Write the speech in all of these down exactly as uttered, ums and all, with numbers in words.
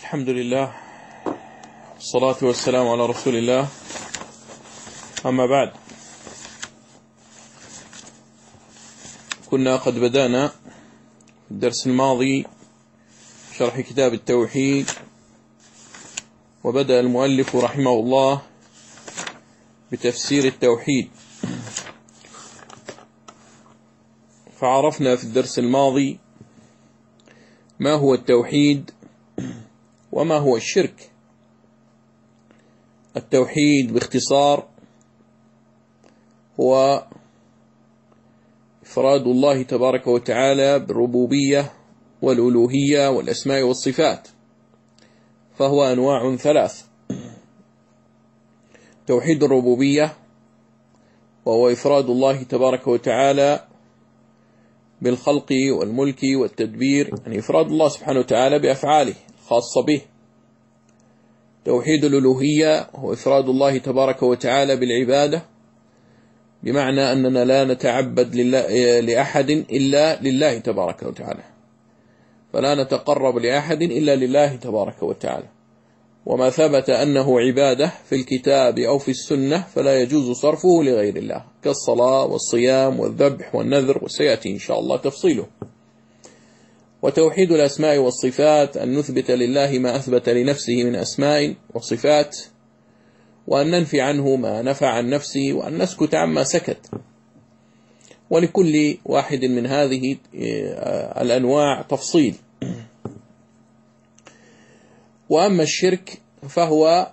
الحمد لله والصلاة والسلام على رسول الله. أما بعد، كنا قد بدأنا في الدرس الماضي شرح كتاب التوحيد، وبدأ المؤلف رحمه الله بتفسير التوحيد. فعرفنا في الدرس الماضي ما هو التوحيد وما هو الشرك. التوحيد باختصار هو إفراد الله تبارك وتعالى بالربوبية والألوهية والأسماء والصفات، فهو أنواع ثلاث: توحيد الربوبية، وهو إفراد الله تبارك وتعالى بالخلق والملك والتدبير، يعني إفراد الله سبحانه وتعالى بأفعاله الخاصة به. توحيد الألوهية هو إفراد الله تبارك وتعالى بالعبادة، بمعنى أننا لا نتعبد لله لأحد إلا لله تبارك وتعالى، فلا نتقرب لأحد إلا لله تبارك وتعالى، وما ثبت أنه عبادة في الكتاب أو في السنة فلا يجوز صرفه لغير الله، كالصلاة والصيام والذبح والنذر، وسيأتي إن شاء الله تفصيله. وتوحيد الأسماء والصفات أن نثبت لله ما أثبت لنفسه من أسماء وصفات، وأن ننفي عنه ما نفع عن نفسه، وأن نسكت عما سكت. ولكل واحد من هذه الأنواع تفصيل. وأما الشرك فهو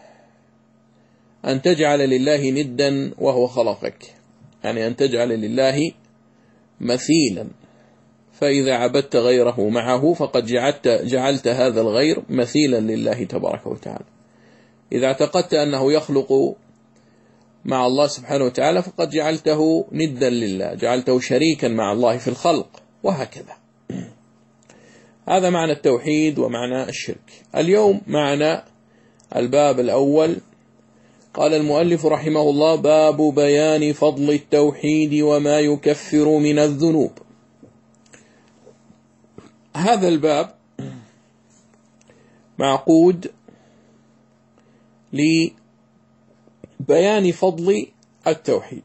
أن تجعل لله ندا وهو خلقك، يعني أن تجعل لله مثيلا، فإذا عبدت غيره معه فقد جعلت, جعلت هذا الغير مثيلا لله تبارك وتعالى. إذا اعتقدت أنه يخلق مع الله سبحانه وتعالى فقد جعلته ندا لله، جعلته شريكا مع الله في الخلق، وهكذا. هذا معنى التوحيد ومعنى الشرك. اليوم معنا الباب الأول. قال المؤلف رحمه الله: باب بيان فضل التوحيد وما يكفر من الذنوب. هذا الباب معقود لبيان فضل التوحيد.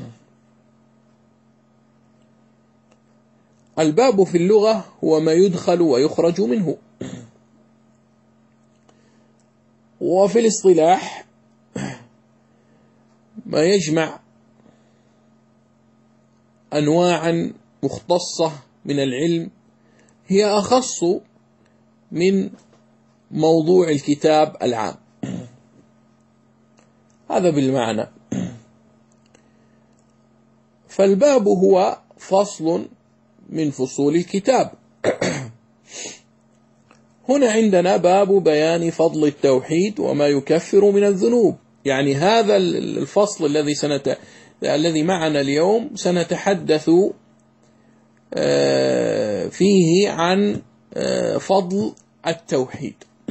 الباب في اللغة هو ما يدخل ويخرج منه، وفي الاصطلاح ما يجمع أنواعا مختصة من العلم هي أخص من موضوع الكتاب العام. هذا بالمعنى. فالباب هو فصل من فصول الكتاب. هنا عندنا باب بيان فضل التوحيد وما يكفر من الذنوب، يعني هذا الفصل الذي سنت... الذي معنا اليوم سنتحدث فيه عن فضل التوحيد.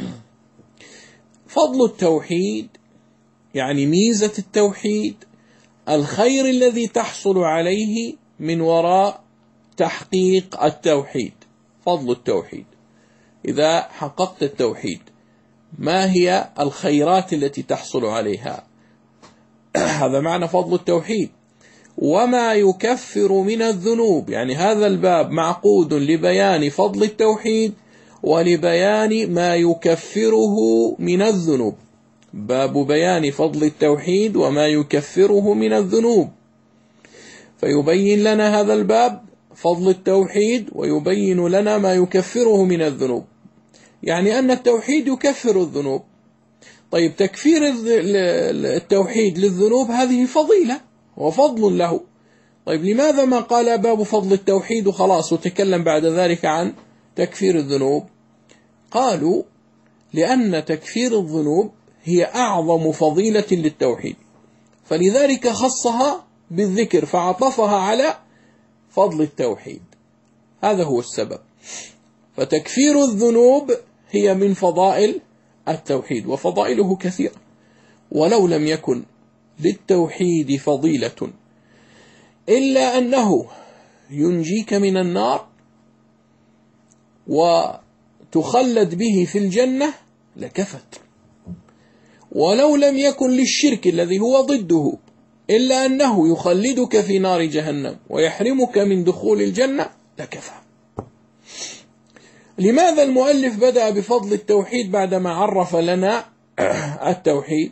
فضل التوحيد يعني ميزة التوحيد، الخير الذي تحصل عليه من وراء تحقيق التوحيد. فضل التوحيد، إذا حققت التوحيد ما هي الخيرات التي تحصل عليها؟ هذا معنى فضل التوحيد. وما يكفر من الذنوب، يعني هذا الباب معقود لبيان فضل التوحيد ولبيان ما يكفره من الذنوب. باب بيان فضل التوحيد وما يكفره من الذنوب، فيبين لنا هذا الباب فضل التوحيد ويبين لنا ما يكفره من الذنوب، يعني أن التوحيد يكفر الذنوب. طيب، تكفير التوحيد للذنوب هذه فضيلة وفضل له. طيب، لماذا ما قال باب فضل التوحيد وخلاص وتكلم بعد ذلك عن تكفير الذنوب؟ قالوا لأن تكفير الذنوب هي أعظم فضيلة للتوحيد، فلذلك خصها بالذكر فعطفها على فضل التوحيد. هذا هو السبب. فتكفير الذنوب هي من فضائل التوحيد، وفضائله كثيرة. ولو لم يكن للتوحيد فضيلة إلا أنه ينجيك من النار، و تخلد به في الجنة لكفت، ولو لم يكن للشرك الذي هو ضده إلا أنه يخلدك في نار جهنم ويحرمك من دخول الجنة لكفى. لماذا المؤلف بدأ بفضل التوحيد بعدما عرف لنا التوحيد؟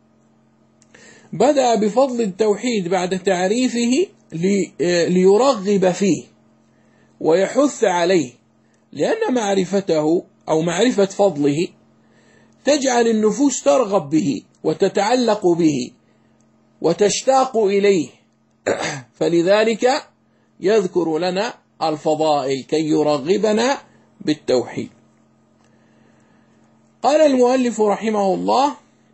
بدأ بفضل التوحيد بعد تعريفه ليرغب فيه ويحث عليه، لأن معرفته أو معرفة فضله تجعل النفوس ترغب به وتتعلق به وتشتاق إليه، فلذلك يذكر لنا الفضائل كي يرغبنا بالتوحيد. قال المؤلف رحمه الله: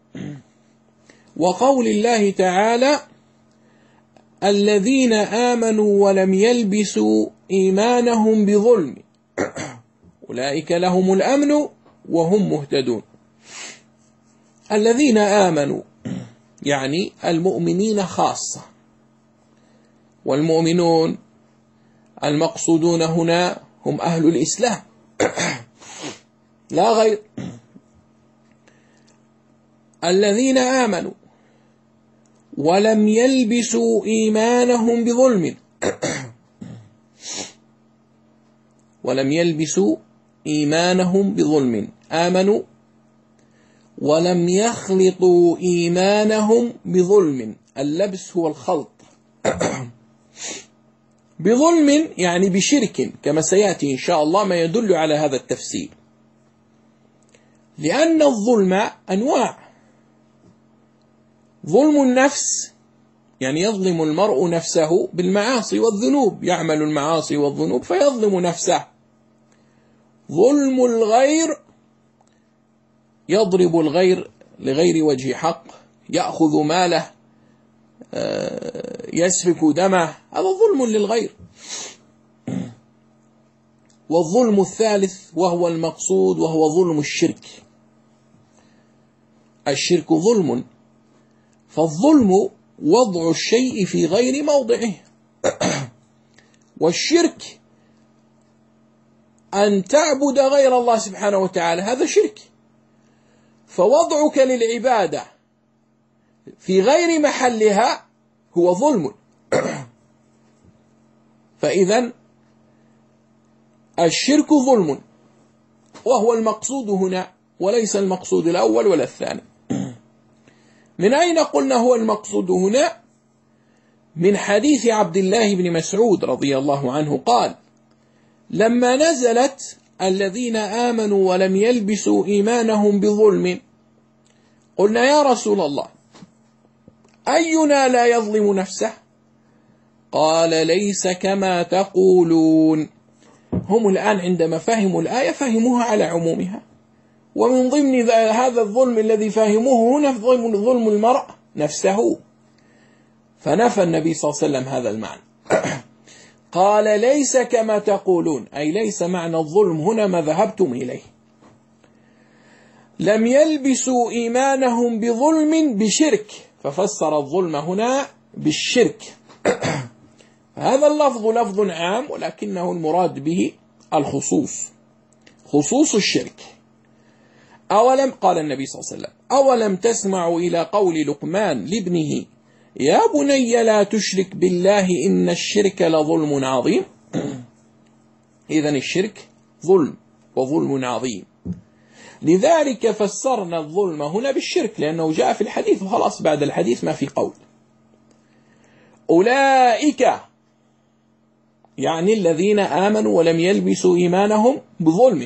وقول الله تعالى: الذين آمنوا ولم يلبسوا إيمانهم بظلم أولئك لهم الأمن وهم مهتدون. الذين آمنوا يعني المؤمنين خاصة، والمؤمنون المقصودون هنا هم أهل الإسلام لا غير. الذين آمنوا ولم يلبسوا إيمانهم بظلم ولم يلبسوا إيمانهم بظلم، آمنوا ولم يخلطوا إيمانهم بظلم. اللبس هو الخلط بظلم يعني بشرك، كما سيأتي إن شاء الله ما يدل على هذا التفسير، لأن الظلم أنواع. ظلم النفس يعني يظلم المرء نفسه بالمعاصي والذنوب، يعمل المعاصي والذنوب فيظلم نفسه. ظلم الغير يضرب الغير لغير وجه حق، يأخذ ماله، يسفك دمه، هذا ظلم للغير. والظلم الثالث وهو المقصود وهو ظلم الشرك. الشرك ظلم، فالظلم وضع الشيء في غير موضعه، والشرك أن تعبد غير الله سبحانه وتعالى، هذا شرك. فوضعك للعبادة في غير محلها هو ظلم. فإذا الشرك ظلم، وهو المقصود هنا وليس المقصود الأول ولا الثاني. من أين قلنا هو المقصود هنا؟ من حديث عبد الله بن مسعود رضي الله عنه قال: لما نزلت الذين آمنوا ولم يلبسوا إيمانهم بظلم قلنا يا رسول الله أينا لا يظلم نفسه؟ قال: ليس كما تقولون. هم الآن عندما فهموا الآية فهموها على عمومها، ومن ضمن هذا الظلم الذي فهموه هنا ظلم المرء نفسه، فنفى النبي صلى الله عليه وسلم هذا المعنى. قال: ليس كما تقولون، أي ليس معنى الظلم هنا ما ذهبتم إليه. لم يلبسوا إيمانهم بظلم بشرك، ففسر الظلم هنا بالشرك. هذا اللفظ لفظ عام، ولكنه المراد به الخصوص، خصوص الشرك. أولم قال النبي صلى الله عليه وسلم: أولم تسمعوا إلى قول لقمان لابنه يا بني لا تشرك بالله إن الشرك لظلم عظيم. إذن الشرك ظلم وظلم عظيم، لذلك فسرنا الظلم هنا بالشرك، لأنه جاء في الحديث وخلاص بعد الحديث ما في قول. أولئك يعني الذين آمنوا ولم يلبسوا إيمانهم بظلم.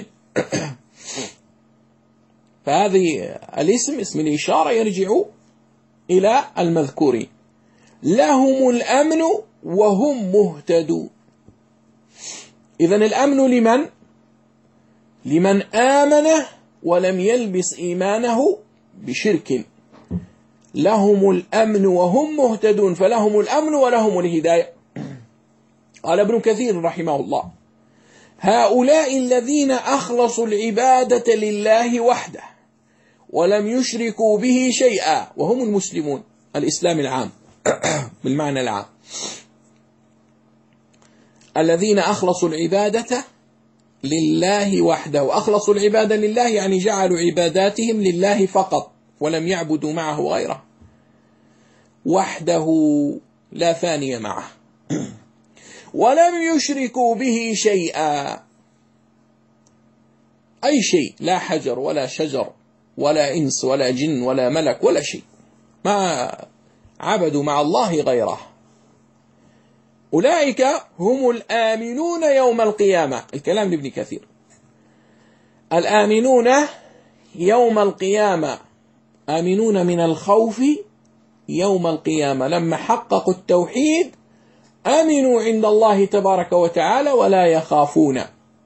فهذه الاسم اسم الإشارة يرجع إلى المذكورين. لهم الأمن وهم مهتدون. إذن الأمن لمن؟ لمن آمن ولم يلبس إيمانه بشرك. لهم الأمن وهم مهتدون، فلهم الأمن ولهم الهداية. قال ابن كثير رحمه الله: هؤلاء الذين أخلصوا العبادة لله وحده ولم يشركوا به شيئا، وهم المسلمون، الإسلام العام بالمعنى العام. الذين أخلصوا العبادة لله وحده، أخلصوا العبادة لله يعني جعلوا عباداتهم لله فقط ولم يعبدوا معه غيره وحده لا ثاني معه، ولم يشركوا به شيئا، أي شيء، لا حجر ولا شجر ولا إنس ولا جن ولا ملك ولا شيء، ما عبدوا مع الله غيره. أولئك هم الآمنون يوم القيامة. الكلام لابن كثير. الآمنون يوم القيامة، آمنون من الخوف يوم القيامة، لما حققوا التوحيد آمنوا عند الله تبارك وتعالى ولا يخافون.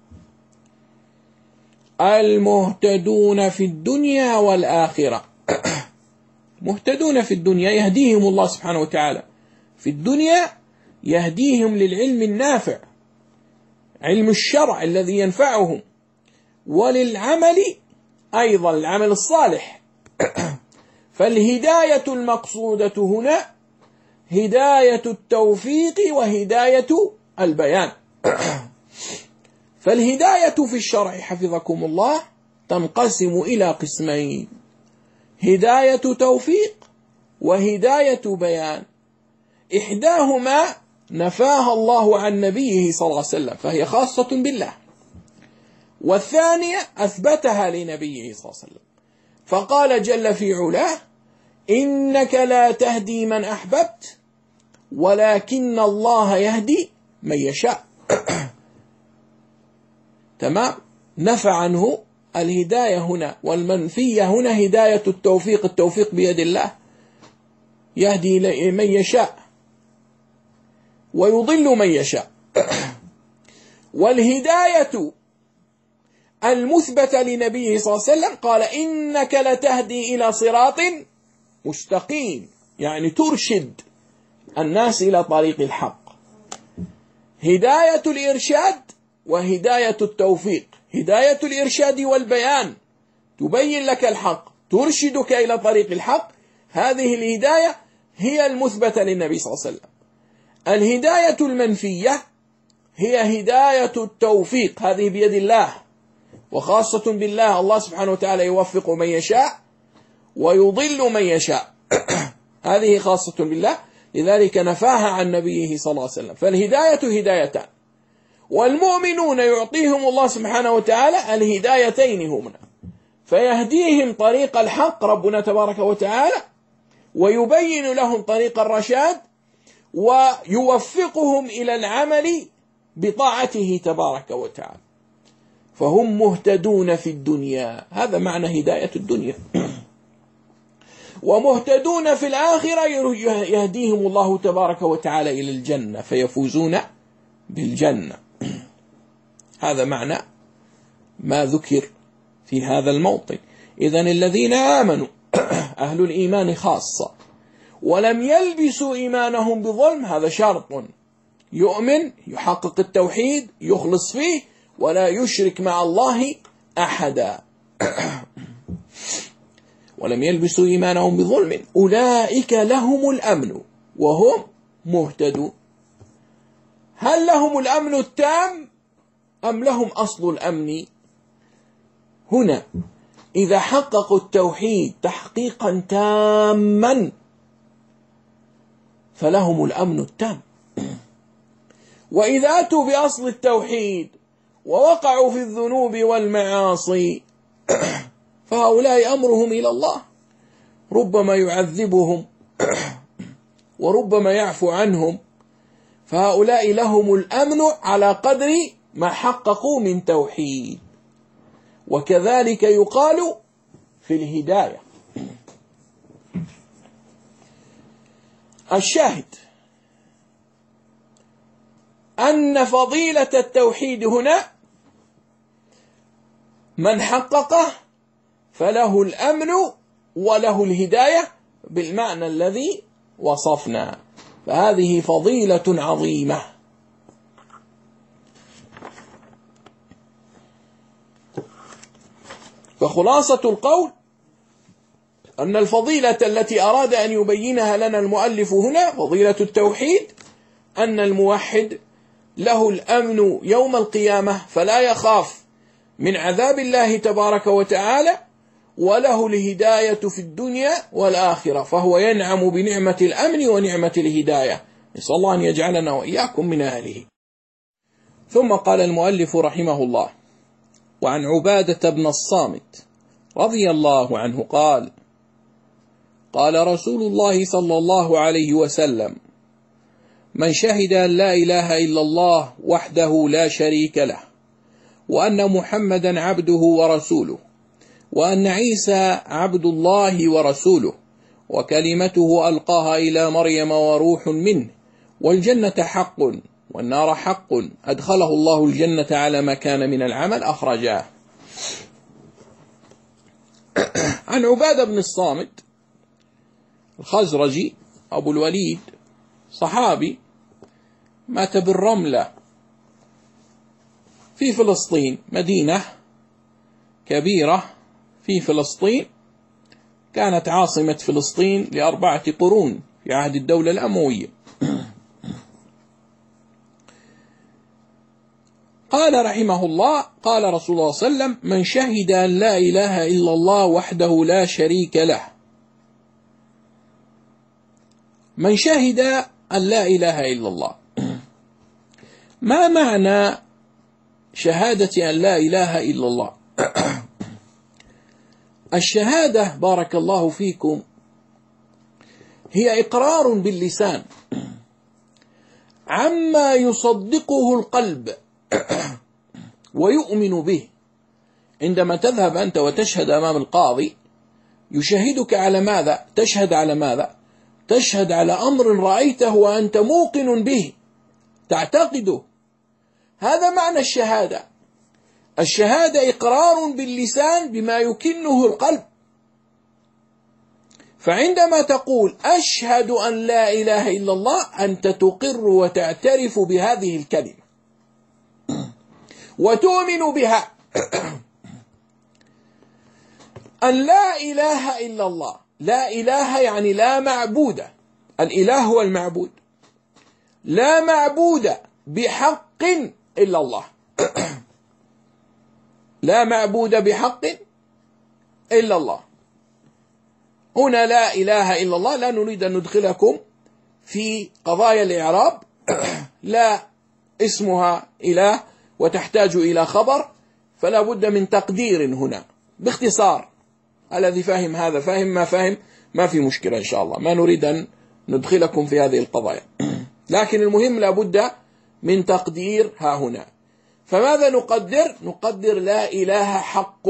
المهتدون في الدنيا والآخرة، مهتدون في الدنيا يهديهم الله سبحانه وتعالى، في الدنيا يهديهم للعلم النافع، علم الشرع الذي ينفعهم، وللعمل أيضا العمل الصالح. فالهداية المقصودة هنا هداية التوفيق وهداية البيان. فالهداية في الشرع حفظكم الله تنقسم إلى قسمين: هداية توفيق وهداية بيان. إحداهما نفاها الله عن نبيه صلى الله عليه وسلم فهي خاصة بالله، والثانية أثبتها لنبيه صلى الله عليه وسلم، فقال جل في علاه: إنك لا تهدي من أحببت ولكن الله يهدي من يشاء. تمام. نفى عنه الهداية هنا، والمنفية هنا هداية التوفيق، التوفيق بيد الله، يهدي من يشاء ويضل من يشاء. والهداية المثبتة لنبيه صلى الله عليه وسلم قال: إنك لتهدي إلى صراط مستقيم، يعني ترشد الناس إلى طريق الحق. هداية الإرشاد وهداية التوفيق. هداية الإرشاد والبيان تبين لك الحق، ترشدك إلى طريق الحق، هذه الهداية هي المثبتة للنبي صلى الله عليه وسلم. الهداية المنفية هي هداية التوفيق، هذه بيد الله وخاصة بالله، الله سبحانه وتعالى يوفق من يشاء ويضل من يشاء. هذه خاصة بالله، لذلك نفاها عن نبيه صلى الله عليه وسلم. فالهداية هدايتان، والمؤمنون يعطيهم الله سبحانه وتعالى الهدايتين هما، فيهديهم طريق الحق ربنا تبارك وتعالى، ويبين لهم طريق الرشاد، ويوفقهم إلى العمل بطاعته تبارك وتعالى، فهم مهتدون في الدنيا. هذا معنى هداية الدنيا. ومهتدون في الآخرة يهديهم الله تبارك وتعالى إلى الجنة فيفوزون بالجنة. هذا معنى ما ذكر في هذا الموطن. إذن الذين آمنوا أهل الإيمان خاصة ولم يلبسوا إيمانهم بظلم، هذا شرط، يؤمن يحقق التوحيد يخلص فيه ولا يشرك مع الله أحدا. ولم يلبسوا إيمانهم بظلم أولئك لهم الأمن وهم مهتدون. هل لهم الأمن التام أم لهم أصل الأمن؟ هنا إذا حققوا التوحيد تحقيقا تاما فلهم الأمن التام، وإذا أتوا بأصل التوحيد ووقعوا في الذنوب والمعاصي فهؤلاء أمرهم إلى الله، ربما يعذبهم وربما يعفو عنهم، فهؤلاء لهم الأمن على قدر ما حققوا من توحيد. وكذلك يقال في الهداية. الشاهد أن فضيلة التوحيد هنا من حققه فله الأمن وله الهداية بالمعنى الذي وصفنا، فهذه فضيلة عظيمة. فخلاصة القول أن الفضيلة التي أراد أن يبينها لنا المؤلف هنا فضيلة التوحيد، أن الموحد له الأمن يوم القيامة فلا يخاف من عذاب الله تبارك وتعالى، وله الهداية في الدنيا والآخرة، فهو ينعم بنعمة الأمن ونعمة الهداية. نسأل الله أن يجعلنا وإياكم من أهله. ثم قال المؤلف رحمه الله: وعن عبادة بن الصامت رضي الله عنه قال: قال رسول الله صلى الله عليه وسلم: من شهد أن لا إله إلا الله وحده لا شريك له، وأن محمدا عبده ورسوله، وأن عيسى عبد الله ورسوله، وكلمته ألقاها إلى مريم وروح منه، والجنة حق والنار حق، أدخله الله الجنة على ما كان من العمل، أخرجاه. عن عبادة بن الصامت الخزرجي أبو الوليد، صحابي، مات بالرملة في فلسطين، مدينة كبيرة في فلسطين، كانت عاصمة فلسطين لأربعة قرون في عهد الدولة الأموية. قال رحمه الله: قال رسول الله صلى الله عليه وسلم: من شهد أن لا إله إلا الله وحده لا شريك له. من شهد أن لا إله إلا الله، ما معنى شهادة أن لا إله إلا الله؟ الشهادة بارك الله فيكم هي إقرار باللسان عما يصدقه القلب ويؤمن به. عندما تذهب أنت وتشهد أمام القاضي يشهدك على ماذا؟ تشهد على ماذا؟ تشهد على أمر رأيته وأنت موقن به، تعتقده. هذا معنى الشهادة. الشهادة إقرار باللسان بما يكنه القلب. فعندما تقول أشهد أن لا إله إلا الله، أنت تقر وتعترف بهذه الكلمة وتؤمن بها. أن لا إله إلا الله، لا إله يعني لا معبود، الإله هو المعبود، لا معبود بحق إلا الله. لا معبود بحق إلا الله. هنا لا إله إلا الله لا نريد أن ندخلكم في قضايا الإعراب، لا اسمها إله وتحتاج إلى خبر، فلا بد من تقدير هنا باختصار. الذي فاهم هذا فاهم، ما فاهم ما في مشكلة إن شاء الله، ما نريد أن ندخلكم في هذه القضايا، لكن المهم لا بد من تقدير ها هنا. فماذا نقدر؟ نقدر لا إله حق.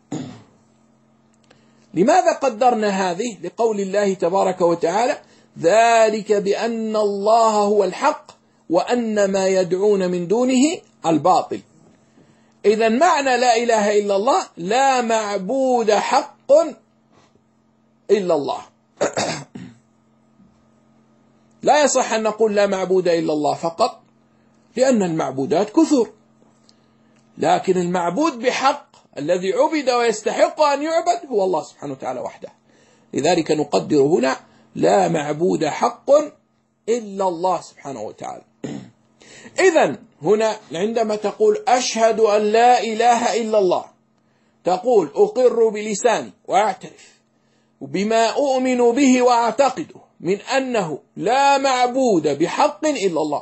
لماذا قدرنا هذه؟ لقول الله تبارك وتعالى: ذلك بأن الله هو الحق وأن ما يدعون من دونه الباطل. إذا معنى لا إله إلا الله لا معبود حق إلا الله. لا يصح أن نقول لا معبود إلا الله فقط، لأن المعبودات كثر، لكن المعبود بحق الذي عبد ويستحق أن يعبد هو الله سبحانه وتعالى وحده. لذلك نقدر هنا لا معبود حق إلا الله سبحانه وتعالى. إذن هنا عندما تقول أشهد أن لا إله إلا الله، تقول أقر بلساني وأعترف بما أؤمن به وأعتقده من أنه لا معبود بحق إلا الله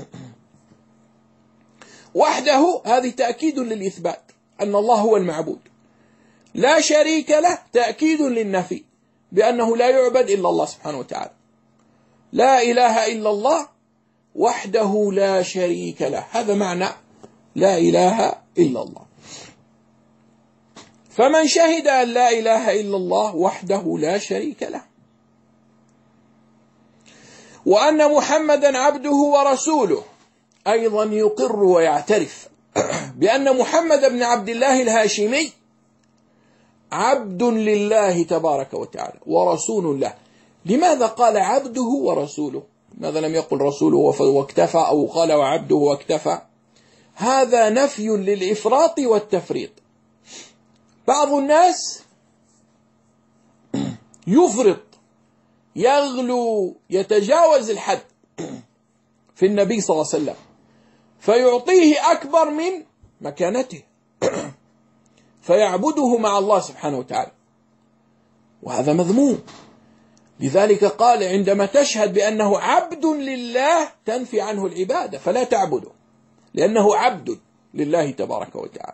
وحده. هذه تأكيد للإثبات أن الله هو المعبود. لا شريك له تأكيد للنفي بأنه لا يعبد إلا الله سبحانه وتعالى. لا إله إلا الله وحده لا شريك له، هذا معنى لا إله إلا الله. فمن شهد أن لا إله إلا الله وحده لا شريك له، وأن محمدا عبده ورسوله، أيضا يقر ويعترف بأن محمد بن عبد الله الهاشمي عبد لله تبارك وتعالى ورسول له. لماذا قال عبده ورسوله؟ ماذا لم يقل رسوله واكتفى، أو قال وعبده واكتفى؟ هذا نفي للإفراط والتفريط. بعض الناس يفرط، يغلو، يتجاوز الحد في النبي صلى الله عليه وسلم، فيعطيه أكبر من مكانته فيعبده مع الله سبحانه وتعالى، وهذا مذموم. لذلك قال عندما تشهد بأنه عبد لله تنفي عنه العبادة فلا تعبده، لأنه عبد لله تبارك وتعالى.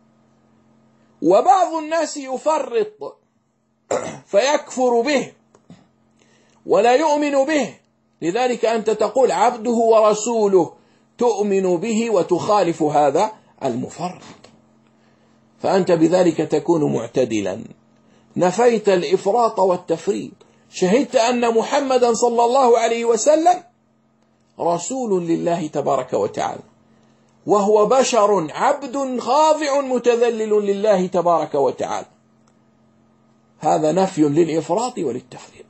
وبعض الناس يفرط فيكفر به ولا يؤمن به، لذلك أنت تقول عبده ورسوله، تؤمن به وتخالف هذا المفرط، فأنت بذلك تكون معتدلا، نفيت الإفراط والتفريط، شهدت أن محمدا صلى الله عليه وسلم رسول لله تبارك وتعالى، وهو بشر عبد خاضع متذلل لله تبارك وتعالى. هذا نفي للإفراط وللتفريط.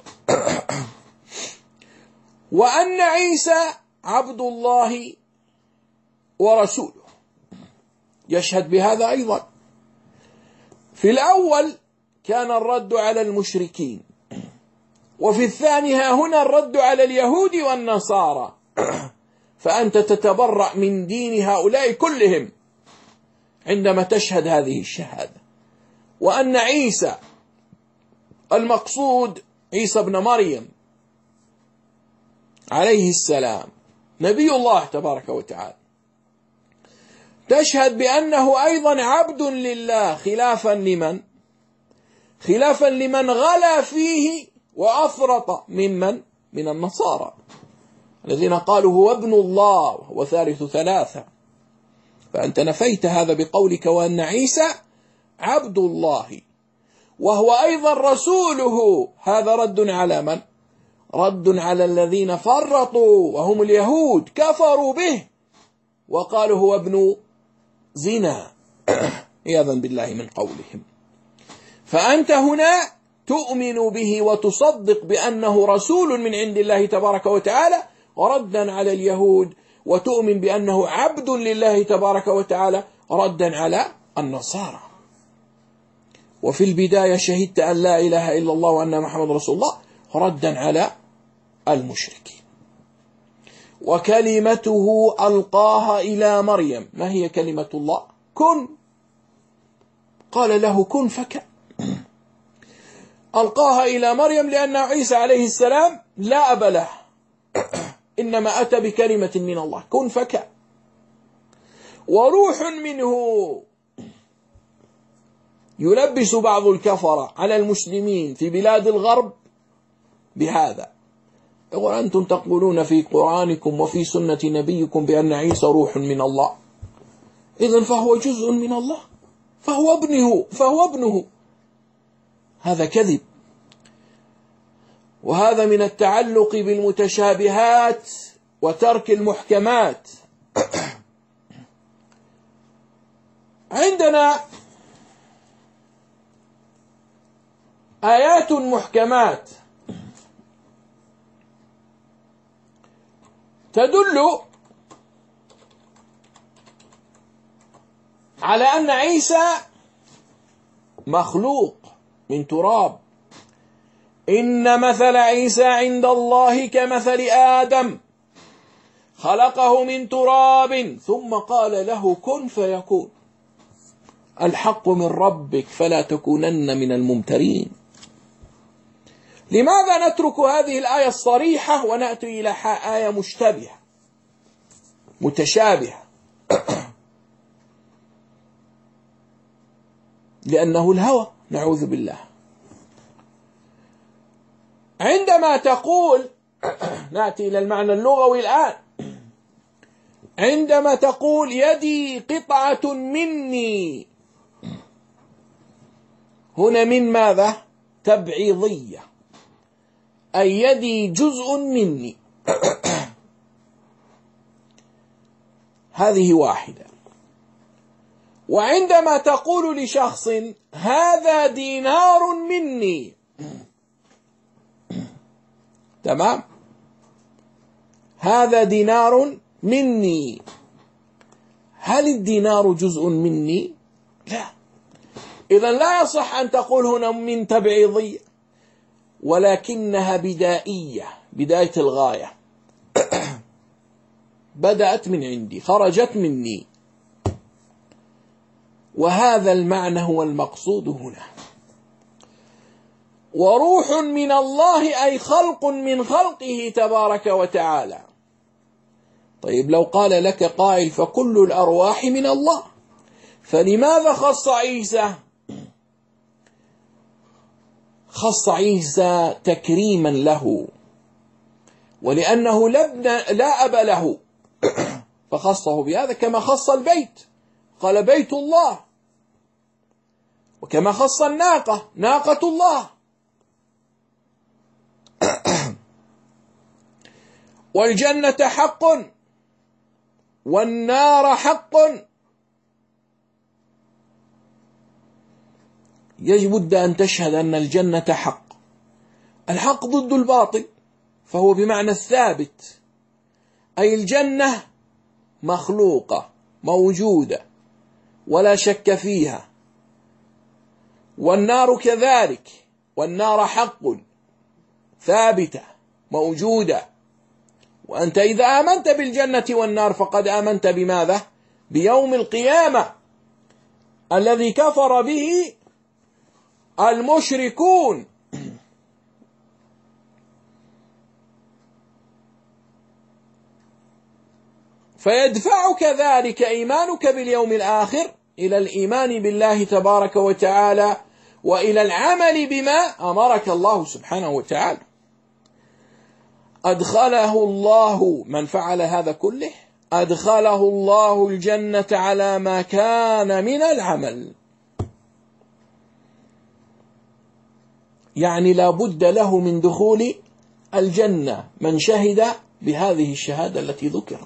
وأن عيسى عبد الله ورسوله يشهد بهذا أيضا. في الأول كان الرد على المشركين، وفي الثاني ها هنا الرد على اليهود والنصارى، فأنت تتبرأ من دين هؤلاء كلهم عندما تشهد هذه الشهادة. وأن عيسى المقصود عيسى بن مريم عليه السلام نبي الله تبارك وتعالى، تشهد بأنه أيضا عبد لله، خلافا لمن؟ خلافا لمن غلا فيه وأفرط ممن؟ من النصارى الذين قالوا هو ابن الله وهو ثالث ثلاثة. فأنت نفيت هذا بقولك وأن عيسى عبد الله وهو أيضا رسوله. هذا رد على من؟ رد على الذين فرطوا وهم اليهود، كفروا به وقالوا هو ابن زنا عياذا بالله من قولهم. فأنت هنا تؤمن به وتصدق بأنه رسول من عند الله تبارك وتعالى ردا على اليهود، وتؤمن بأنه عبد لله تبارك وتعالى ردا على النصارى. وفي البداية شهدت أن لا إله إلا الله وأن محمد رسول الله ردا على المشركين. وكلمته ألقاها إلى مريم، ما هي كلمة الله؟ كن، قال له كن فكان. ألقاها إلى مريم لأن عيسى عليه السلام لا أب له، إنما أتى بكلمة من الله كن فكان. وروح منه، يلبس بعض الكفرة على المسلمين في بلاد الغرب بهذا، يقول أنتم تقولون في قرآنكم وفي سنة نبيكم بأن عيسى روح من الله، إذن فهو جزء من الله، فهو ابنه فهو ابنه هذا كذب. وهذا من التعلق بالمتشابهات وترك المحكمات. عندنا آيات محكمات تدل على أن عيسى مخلوق من تراب. إن مثل عيسى عند الله كمثل آدم خلقه من تراب ثم قال له كن فيكون. الحق من ربك فلا تكونن من الممترين. لماذا نترك هذه الآية الصريحة ونأتي إلى آية مشتبهة متشابهة؟ لأنه الهوى، نعوذ بالله. عندما تقول نأتي إلى المعنى اللغوي الآن، عندما تقول يدي قطعة مني، هنا من ماذا؟ تبعيضية، أي يدي جزء مني. هذه واحدة. وعندما تقول لشخص هذا دينار مني، تمام، هذا دينار مني، هل الدينار جزء مني؟ لا. إذن لا يصح أن تقول هنا من تبعيضية، ولكنها بدائية، بداية الغاية. بدأت من عندي، خرجت مني. وهذا المعنى هو المقصود هنا. وروح من الله أي خلق من خلقه تبارك وتعالى. طيب لو قال لك قائل فكل الأرواح من الله، فلماذا خص عيسى؟ خص عيسى تكريما له، ولأنه لا أب له فخصه بهذا، كما خص البيت قال بيت الله، وكما خص الناقة ناقة الله. والجنة حق والنار حق، يجب أن تشهد أن الجنة حق. الحق ضد الباطل، فهو بمعنى الثابت، أي الجنة مخلوقة موجودة ولا شك فيها، والنار كذلك، والنار حق ثابتة موجودة. وأنت إذا آمنت بالجنة والنار فقد آمنت بماذا؟ بيوم القيامة الذي كفر به المشركون. فيدفعك ذلك إيمانك باليوم الآخر إلى الإيمان بالله تبارك وتعالى، وإلى العمل بما أمرك الله سبحانه وتعالى. أدخله الله، من فعل هذا كله أدخله الله الجنة على ما كان من العمل، يعني لا بد له من دخول الجنة من شهد بهذه الشهادة التي ذكرت.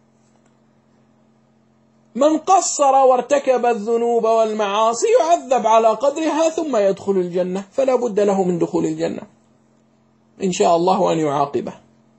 من قصر وارتكب الذنوب والمعاصي يعذب على قدرها ثم يدخل الجنة، فلا بد له من دخول الجنة إن شاء الله أن يعاقبه.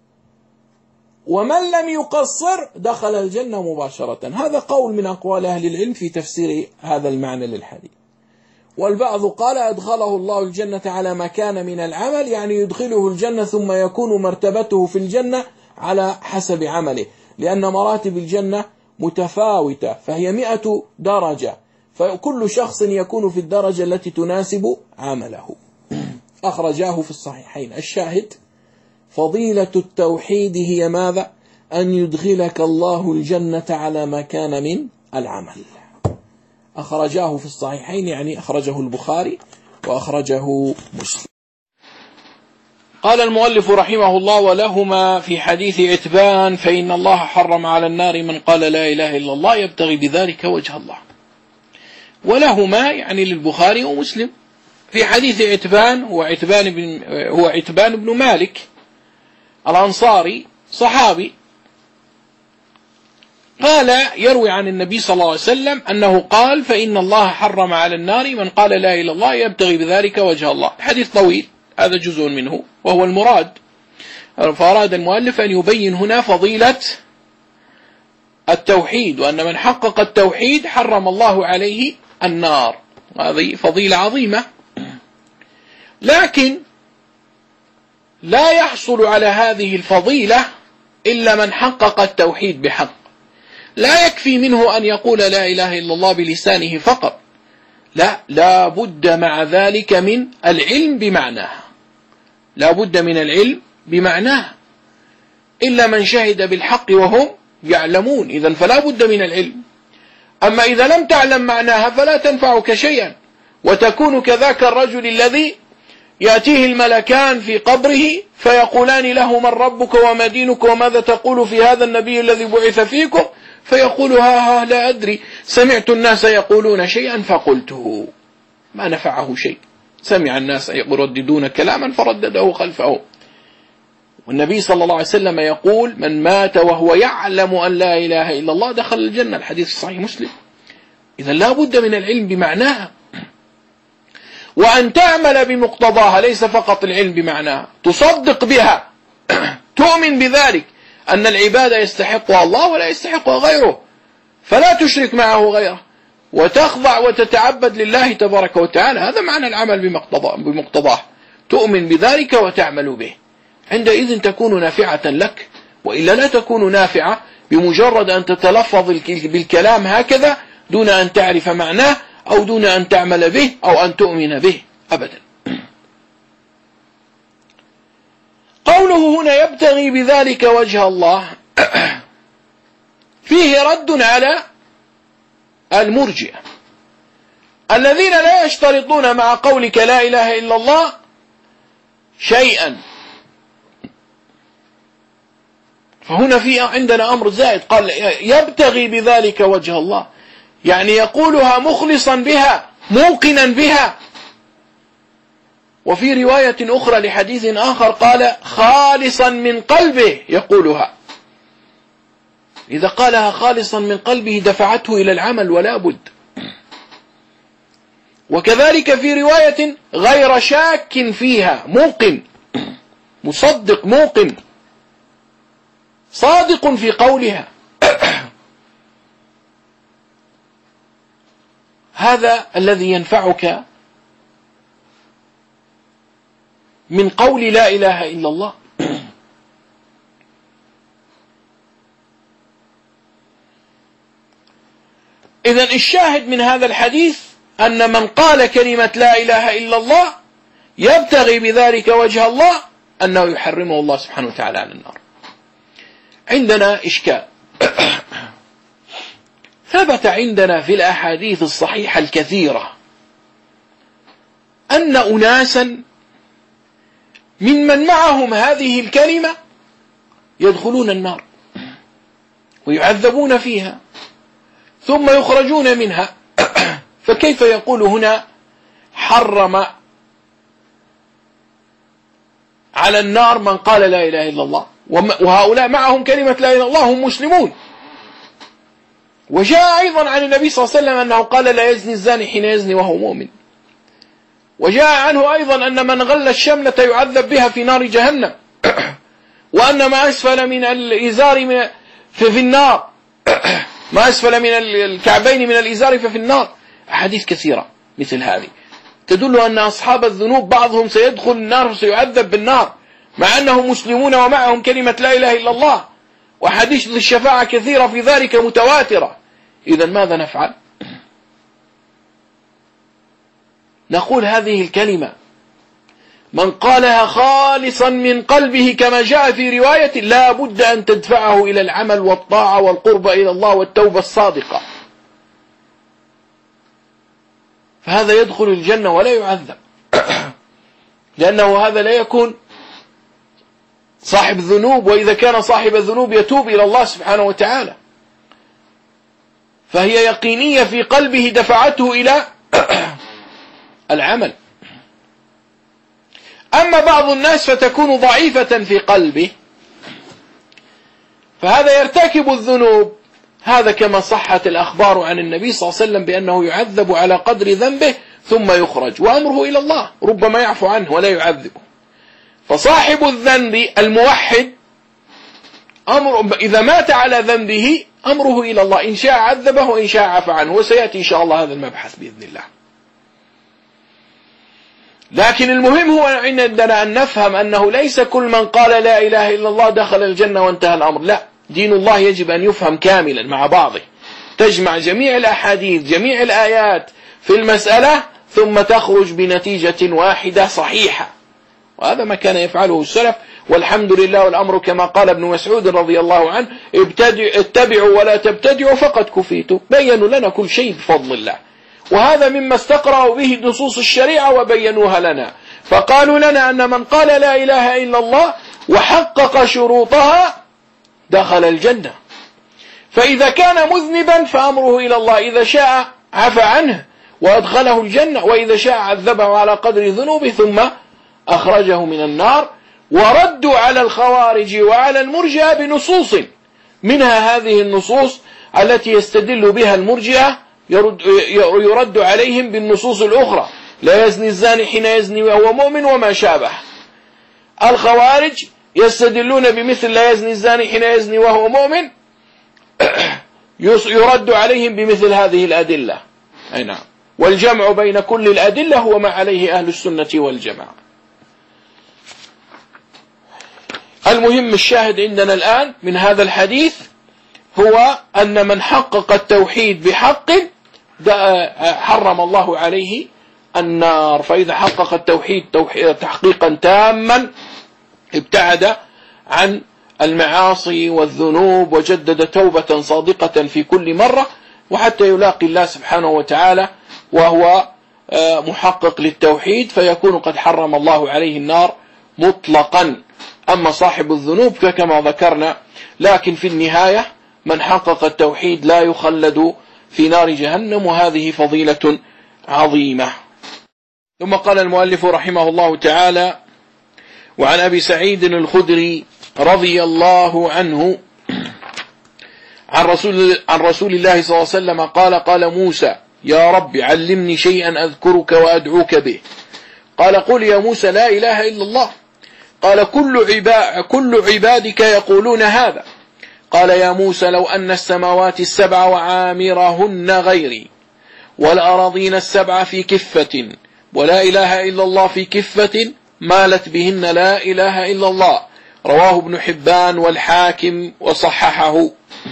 ومن لم يقصر دخل الجنة مباشرة. هذا قول من أقوال أهل العلم في تفسير هذا المعنى للحديث. والبعض قال أدخله الله الجنة على ما كان من العمل، يعني يدخله الجنة ثم يكون مرتبته في الجنة على حسب عمله، لأن مراتب الجنة متفاوتة، فهي مئة درجة، فكل شخص يكون في الدرجة التي تناسب عمله. أخرجاه في الصحيحين. الشاهد فضيلة التوحيد هي ماذا؟ أن يدخلك الله الجنة على ما كان من العمل. أخرجاه في الصحيحين، يعني أخرجه البخاري وأخرجه مسلم. قال المؤلف رحمه الله: ولهما في حديث عتبان فإن الله حرم على النار من قال لا إله إلا الله يبتغي بذلك وجه الله. ولهما يعني للبخاري ومسلم. في حديث عتبان هو عتبان بن هو عتبان بن مالك الأنصاري صحابي، قال يروي عن النبي صلى الله عليه وسلم أنه قال: فإن الله حرم على النار من قال لا إله إلا الله يبتغي بذلك وجه الله. حديث طويل، هذا جزء منه وهو المراد. فأراد المؤلف أن يبين هنا فضيلة التوحيد، وأن من حقق التوحيد حرم الله عليه النار. هذه فضيلة عظيمة، لكن لا يحصل على هذه الفضيلة إلا من حقق التوحيد بحق. لا يكفي منه أن يقول لا إله إلا الله بلسانه فقط، لا لا بد مع ذلك من العلم بمعناها، لا بد من العلم بمعناها، إلا من شهد بالحق وهم يعلمون، إذن فلا بد من العلم. أما إذا لم تعلم معناها فلا تنفعك شيئا، وتكون كذاك الرجل الذي يأتيه الملكان في قبره فيقولان له: من ربك وما دينك وماذا تقول في هذا النبي الذي بعث فيكم؟ فيقول: ها ها لا أدري، سمعت الناس يقولون شيئا فقلته. ما نفعه شيء، سمع الناس يرددون كلاما فردده خلفه. والنبي صلى الله عليه وسلم يقول: من مات وهو يعلم أن لا إله إلا الله دخل الجنة، الحديث الصحيح مسلم. إذن لا بد من العلم بمعناها، وأن تعمل بمقتضاها، ليس فقط العلم بمعناها، تصدق بها تؤمن بذلك أن العبادة يستحقها الله ولا يستحقها غيره، فلا تشرك معه غيره، وتخضع وتتعبد لله تبارك وتعالى. هذا معنى العمل بمقتضاه، تؤمن بذلك وتعمل به. عندئذ تكون نافعة لك، وإلا لا تكون نافعة بمجرد أن تتلفظ بالكلام هكذا دون أن تعرف معناه أو دون أن تعمل به أو أن تؤمن به أبدا. قوله هنا يبتغي بذلك وجه الله فيه رد على المرجئة الذين لا يشترطون مع قولك لا إله إلا الله شيئا. فهنا في عندنا أمر زائد، قال يبتغي بذلك وجه الله، يعني يقولها مخلصا بها موقنا بها. وفي رواية أخرى لحديث آخر قال خالصا من قلبه يقولها. إذا قالها خالصا من قلبه دفعته إلى العمل ولا بد. وكذلك في رواية غير شاك فيها موقن، مصدق موقن صادق في قولها. هذا الذي ينفعك من قول لا إله إلا الله. إذن الشاهد من هذا الحديث أن من قال كلمة لا إله إلا الله يبتغي بذلك وجه الله أنه يحرمه الله سبحانه وتعالى على النار. عندنا إشكال. ثبت عندنا في الأحاديث الصحيحة الكثيرة أن أناسا ممن معهم هذه الكلمة يدخلون النار ويعذبون فيها ثم يخرجون منها. فكيف يقول هنا حرم على النار من قال لا إله إلا الله، وهؤلاء معهم كلمة لا إله إلا الله هم مسلمون. وجاء أيضا عن النبي صلى الله عليه وسلم أنه قال لا يزني الزاني حين يزني وهو مؤمن. وجاء عنه أيضا أن من غل الشملة يعذب بها في نار جهنم، وأن ما أسفل من الإزار من في, في النار ما أسفل من الكعبين من الإزار ففي النار. أحاديث كثيرة مثل هذه تدل أن أصحاب الذنوب بعضهم سيدخل النار وسيعذب بالنار مع أنهم مسلمون ومعهم كلمة لا إله إلا الله. وحديث الشفاعة كثيرة في ذلك متواترة. إذن ماذا نفعل؟ نقول هذه الكلمة من قالها خالصا من قلبه كما جاء في رواية لا بد أن تدفعه إلى العمل والطاعة والقرب إلى الله والتوبة الصادقة، فهذا يدخل الجنة ولا يعذب، لأنه هذا لا يكون صاحب ذنوب، وإذا كان صاحب الذنوب يتوب إلى الله سبحانه وتعالى، فهي يقينية في قلبه دفعته إلى العمل. أما بعض الناس فتكون ضعيفة في قلبه، فهذا يرتكب الذنوب، هذا كما صحت الأخبار عن النبي صلى الله عليه وسلم بأنه يعذب على قدر ذنبه ثم يخرج وأمره إلى الله، ربما يعفو عنه ولا يعذبه. فصاحب الذنب الموحد أمر إذا مات على ذنبه أمره إلى الله، إن شاء عذبه وإن شاء عفى عنه، وسيأتي إن شاء الله هذا المبحث بإذن الله. لكن المهم هو عندنا أن نفهم أنه ليس كل من قال لا إله إلا الله دخل الجنة وانتهى الأمر، لا، دين الله يجب أن يفهم كاملا مع بعضه، تجمع جميع الأحاديث جميع الآيات في المسألة ثم تخرج بنتيجة واحدة صحيحة. وهذا ما كان يفعله السلف، والحمد لله، والأمر كما قال ابن مسعود رضي الله عنه اتبعوا ولا تبتدعوا فقد كفيتم. بينوا لنا كل شيء بفضل الله، وهذا مما استقرأوا به نصوص الشريعة وبينوها لنا. فقالوا لنا أن من قال لا إله إلا الله وحقق شروطها دخل الجنة. فإذا كان مذنبا فأمره إلى الله، إذا شاء عفى عنه وأدخله الجنة، وإذا شاء عذبه على قدر ذنوبه ثم أخرجه من النار. وردوا على الخوارج وعلى المرجئة بنصوص، منها هذه النصوص التي يستدل بها المرجئة، يرد, يرد عليهم بالنصوص الأخرى: لا يزني الزاني حين يزني وهو مؤمن وما شابه. الخوارج يستدلون بمثل لا يزني الزاني حين يزني وهو مؤمن، يرد عليهم بمثل هذه الأدلة. أي نعم. والجمع بين كل الأدلة هو ما عليه أهل السنة والجماعة. المهم الشاهد عندنا الآن من هذا الحديث هو أن من حقق التوحيد بحق حرم الله عليه النار. فإذا حقق التوحيد تحقيقا تاما ابتعد عن المعاصي والذنوب وجدد توبة صادقة في كل مرة، وحتى يلاقي الله سبحانه وتعالى وهو محقق للتوحيد، فيكون قد حرم الله عليه النار مطلقا. أما صاحب الذنوب فكما ذكرنا، لكن في النهاية من حقق التوحيد لا يخلد في نار جهنم، وهذه فضيلة عظيمة. ثم قال المؤلف رحمه الله تعالى: وعن أبي سعيد الخدري رضي الله عنه عن رسول, عن رسول الله صلى الله عليه وسلم قال: قال موسى: يا رب علمني شيئا أذكرك وأدعوك به. قال: قل يا موسى لا إله إلا الله. قال: كل, عبا كل عبادك يقولون هذا. قال: يا موسى لو أن السماوات السبع وعامرهن غيري والأراضين السبع في كفة ولا إله إلا الله في كفة مالت بهن لا إله إلا الله. رواه ابن حبان والحاكم وصححه.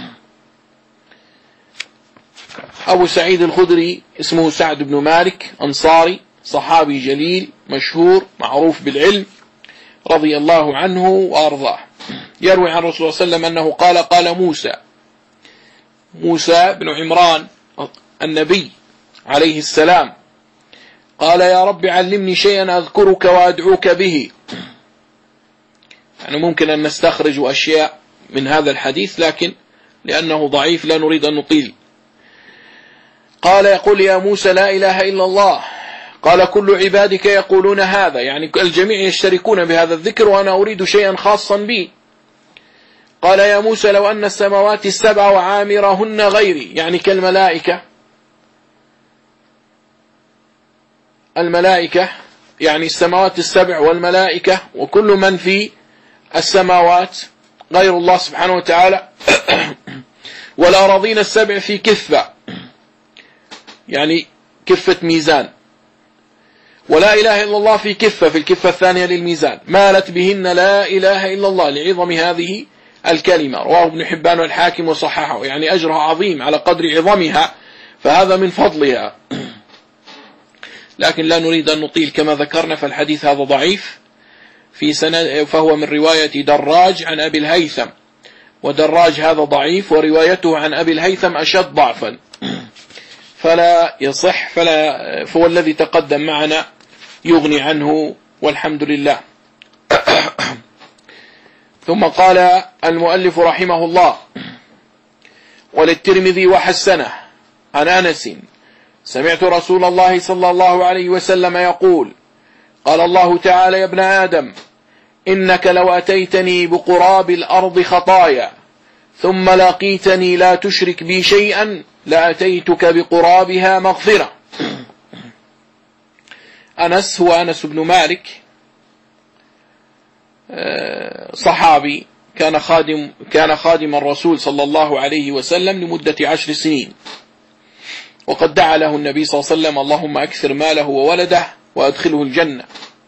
أبو سعيد الخدري اسمه سعد بن مالك، أنصاري، صحابي جليل مشهور معروف بالعلم، رضي الله عنه وأرضاه. يروي عن الرسول صلى الله عليه وسلم أنه قال: قال موسى موسى بن عمران النبي عليه السلام، قال: يا رب علمني شيئا أذكرك وأدعوك به. يعني ممكن أن نستخرج أشياء من هذا الحديث، لكن لأنه ضعيف لا نريد أن نطيل. قال: يقول يا موسى لا إله إلا الله. قال: كل عبادك يقولون هذا، يعني الجميع يشتركون بهذا الذكر وأنا أريد شيئا خاصا بي. قال: يا موسى لو أن السماوات السبع وعامرهن غيري، يعني كالملائكة. الملائكة يعني السماوات السبع والملائكة وكل من في السماوات غير الله سبحانه وتعالى، والأراضين السبع في كفة، يعني كفة ميزان، ولا إله إلا الله في كفة، في الكفة الثانية للميزان، مالت بهن لا إله إلا الله لعظم هذه الكلمة. رواه ابن حبان والحاكم وصححه، يعني أجرها عظيم على قدر عظمها، فهذا من فضلها. لكن لا نريد أن نطيل كما ذكرنا، فالحديث هذا ضعيف في سند، فهو من رواية دراج عن أبي الهيثم، ودراج هذا ضعيف، وروايته عن أبي الهيثم أشد ضعفا، فلا يصح، فلا فهو الذي تقدم معنا يغني عنه، والحمد لله. ثم قال المؤلف رحمه الله: وللترمذي وحسنه عن أنس: سمعت رسول الله صلى الله عليه وسلم يقول: قال الله تعالى: يا ابن آدم إنك لو أتيتني بقراب الأرض خطايا ثم لقيتني لا تشرك بي شيئا لأتيتك بقرابها مغفرة. أنس هو أنس بن مالك، صحابي، كان خادم كان خادم الرسول صلى الله عليه وسلم لمدة عشر سنين، وقد دعا له النبي صلى الله عليه وسلم: اللهم أكثر ماله وولده وأدخله الجنة.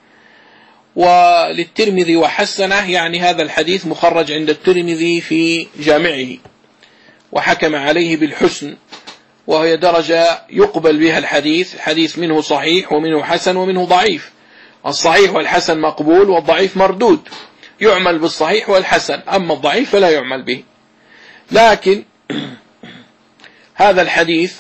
وللترمذي وحسنه، يعني هذا الحديث مخرج عند الترمذي في جامعه، وحكم عليه بالحسن، وهي درجة يقبل بها الحديث، حديث منه صحيح ومنه حسن ومنه ضعيف. الصحيح والحسن مقبول، والضعيف مردود، يعمل بالصحيح والحسن، أما الضعيف فلا يعمل به. لكن هذا الحديث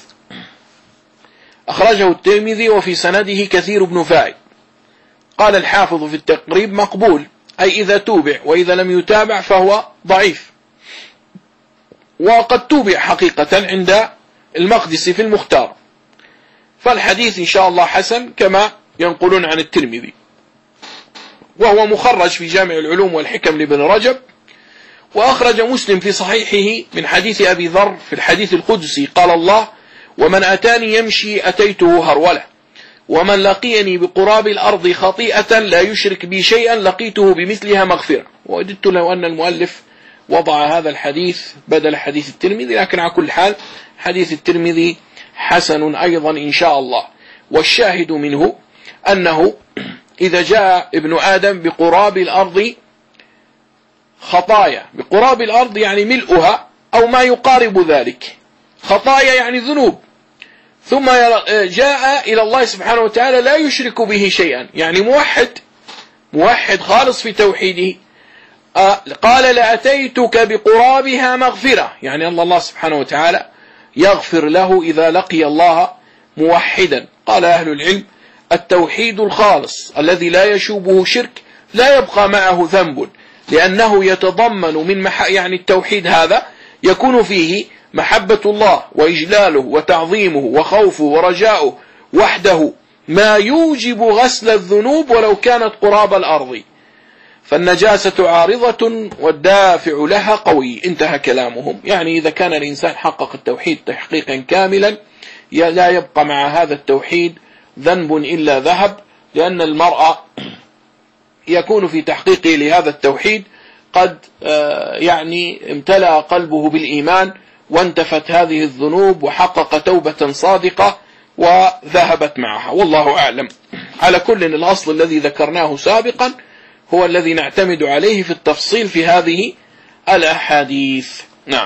أخرجه الترمذي وفي سنده كثير بن فائد. قال الحافظ في التقريب: مقبول، أي إذا توبع، وإذا لم يتابع فهو ضعيف. وقد توبع حقيقة عند المقدسي في المختار، فالحديث إن شاء الله حسن كما ينقلون عن الترمذي. وهو مخرج في جامع العلوم والحكم لابن رجب. وأخرج مسلم في صحيحه من حديث أبي ذر في الحديث القدسي: قال الله: ومن أتاني يمشي أتيته هرولة، ومن لقيني بقراب الأرض خطيئة لا يشرك بي شيئا لقيته بمثلها مغفرة. وأددت له أن المؤلف وضع هذا الحديث بدل حديث الترمذي، لكن على كل حال حديث الترمذي حسن أيضا إن شاء الله. والشاهد منه أنه إذا جاء ابن آدم بقراب الأرض خطايا، بقراب الأرض يعني ملؤها أو ما يقارب ذلك. خطايا يعني ذنوب. ثم جاء إلى الله سبحانه وتعالى لا يشرك به شيئا، يعني موحد موحد خالص في توحيده. قال لأتيتك بقرابها مغفرة، يعني أن الله سبحانه وتعالى يغفر له إذا لقي الله موحدا. قال أهل العلم التوحيد الخالص الذي لا يشوبه شرك لا يبقى معه ذنب، لأنه يتضمن من مح... يعني التوحيد هذا يكون فيه محبة الله وإجلاله وتعظيمه وخوفه ورجاؤه وحده، ما يوجب غسل الذنوب ولو كانت قراب الأرض، فالنجاسة عارضة والدافع لها قوي. انتهى كلامهم. يعني إذا كان الإنسان حقق التوحيد تحقيقا كاملا لا يبقى مع هذا التوحيد ذنب إلا ذهب، لأن المرء يكون في تحقيقه لهذا التوحيد قد يعني امتلأ قلبه بالإيمان وانتفت هذه الذنوب وحقق توبة صادقة وذهبت معها، والله أعلم. على كل الأصل الذي ذكرناه سابقا هو الذي نعتمد عليه في التفصيل في هذه الأحاديث. نعم.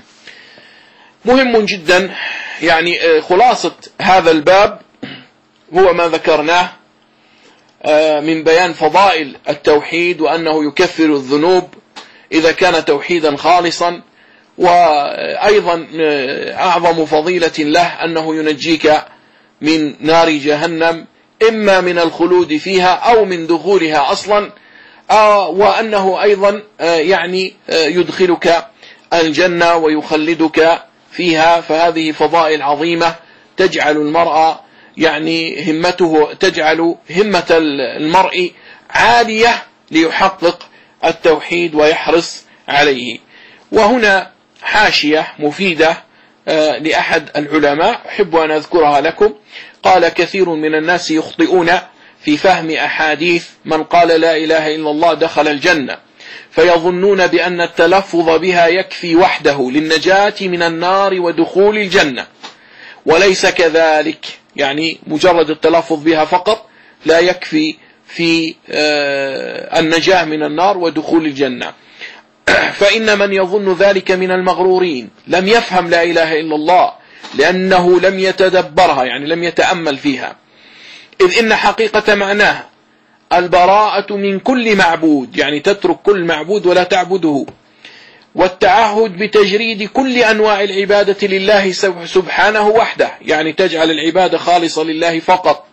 مهم جدا يعني خلاصة هذا الباب هو ما ذكرناه من بيان فضائل التوحيد، وأنه يكفر الذنوب إذا كان توحيدا خالصا، وأيضا أعظم فضيلة له أنه ينجيك من نار جهنم، إما من الخلود فيها أو من دخولها أصلا، وأنه أيضا يعني يدخلك الجنة ويخلدك فيها. فهذه فضائل عظيمة تجعل المرء يعني همته تجعل همة المرء عالية ليحقق التوحيد ويحرص عليه. وهنا حاشية مفيدة لأحد العلماء أحب أن أذكرها لكم. قال كثير من الناس يخطئون في فهم أحاديث من قال لا إله إلا الله دخل الجنة، فيظنون بأن التلفظ بها يكفي وحده للنجاة من النار ودخول الجنة، وليس كذلك. يعني مجرد التلفظ بها فقط لا يكفي في النجاة من النار ودخول الجنة. فإن من يظن ذلك من المغرورين لم يفهم لا إله إلا الله، لأنه لم يتدبرها، يعني لم يتأمل فيها، إذ إن حقيقة معناها البراءة من كل معبود، يعني تترك كل معبود ولا تعبده، والتعهد بتجريد كل أنواع العبادة لله سبحانه وحده، يعني تجعل العبادة خالصة لله فقط،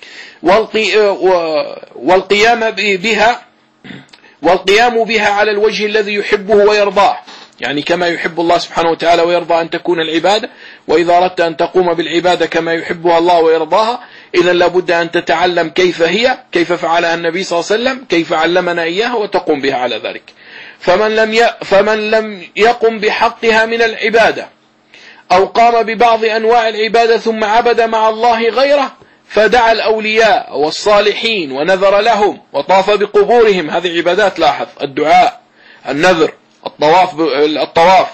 والقيام بها والقيام بها على الوجه الذي يحبه ويرضاه، يعني كما يحب الله سبحانه وتعالى ويرضى أن تكون العبادة. وإذا أردت أن تقوم بالعبادة كما يحبها الله ويرضاها إذا لابد أن تتعلم كيف هي، كيف فعلها النبي صلى الله عليه وسلم، كيف علمنا إياها، وتقوم بها على ذلك. فمن لم فمن لم يقم بحقها من العبادة أو قام ببعض أنواع العبادة ثم عبد مع الله غيره، فدعا الأولياء والصالحين ونذر لهم وطاف بقبورهم، هذه عبادات، لاحظ، الدعاء، النذر، الطواف الطواف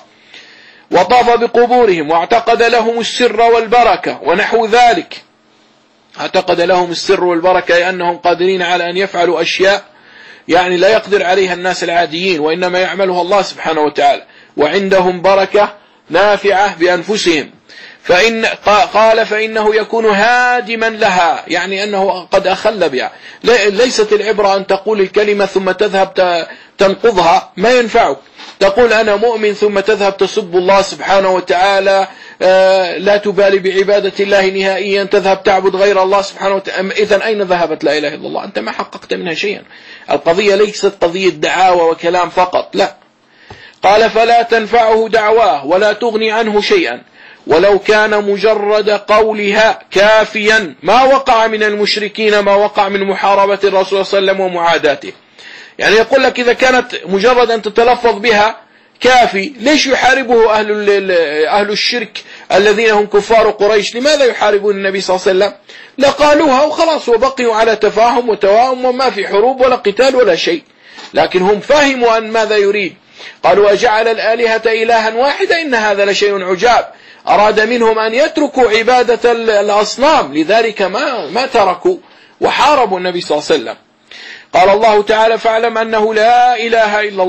وطاف بقبورهم، واعتقد لهم السر والبركة ونحو ذلك. اعتقد لهم السر والبركة لأنهم قادرين على أن يفعلوا أشياء يعني لا يقدر عليها الناس العاديين، وإنما يعملها الله سبحانه وتعالى، وعندهم بركة نافعة بأنفسهم. فإن قال فإنه يكون هادما لها، يعني أنه قد أخل بها. ليست العبرة أن تقول الكلمة ثم تذهب تنقضها، ما ينفعك. تقول أنا مؤمن ثم تذهب تسب الله سبحانه وتعالى، لا تبالي بعبادة الله نهائيا، تذهب تعبد غير الله سبحانه وتعالى. إذن أين ذهبت لا إله إلا الله؟ أنت ما حققت منها شيئا. القضية ليست قضية دعاوى وكلام فقط، لا. قال فلا تنفعه دعواه ولا تغني عنه شيئا، ولو كان مجرد قولها كافيا ما وقع من المشركين ما وقع من محاربة الرسول صلى الله عليه وسلم ومعاداته. يعني يقول لك إذا كانت مجرد أن تتلفظ بها كافي، ليش يحاربه أهل أهل الشرك الذين هم كفار قريش؟ لماذا يحاربون النبي صلى الله عليه وسلم؟ لقالوها وخلاص وبقيوا على تفاهم وتواهم وما في حروب ولا قتال ولا شيء، لكن هم فهموا أن ماذا يريد. قالوا أجعل الآلهة إلها واحدة إن هذا لشيء عجاب. أراد منهم أن يتركوا عبادة الأصنام، لذلك ما ما تركوا وحاربوا النبي صلى الله عليه وسلم. قال الله تعالى فاعلم أنه لا إله إلا الله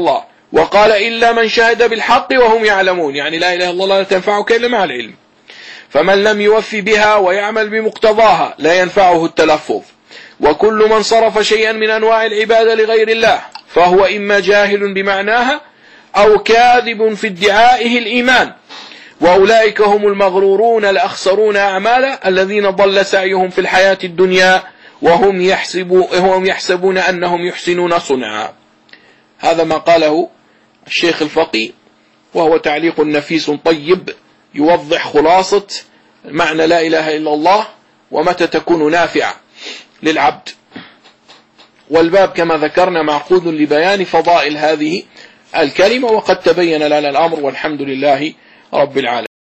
وقال إلا من شهد بالحق وهم يعلمون، يعني لا إله إلا الله لا تنفعك إلا مع العلم. فمن لم يوفي بها ويعمل بمقتضاها لا ينفعه التلفظ. وكل من صرف شيئا من أنواع العبادة لغير الله فهو إما جاهل بمعناها أو كاذب في ادعائه الإيمان، وأولئك هم المغرورون الأخسرون أعمالا الذين ضل سعيهم في الحياة الدنيا وهم يحسبون, يحسبون أنهم يحسنون صنعا. هذا ما قاله الشيخ الفقي، وهو تعليق نفيس طيب يوضح خلاصة معنى لا إله إلا الله ومتى تكون نافعة للعبد. والباب كما ذكرنا معقود لبيان فضائل هذه الكلمة، وقد تبين لنا الأمر والحمد لله رب العالمين.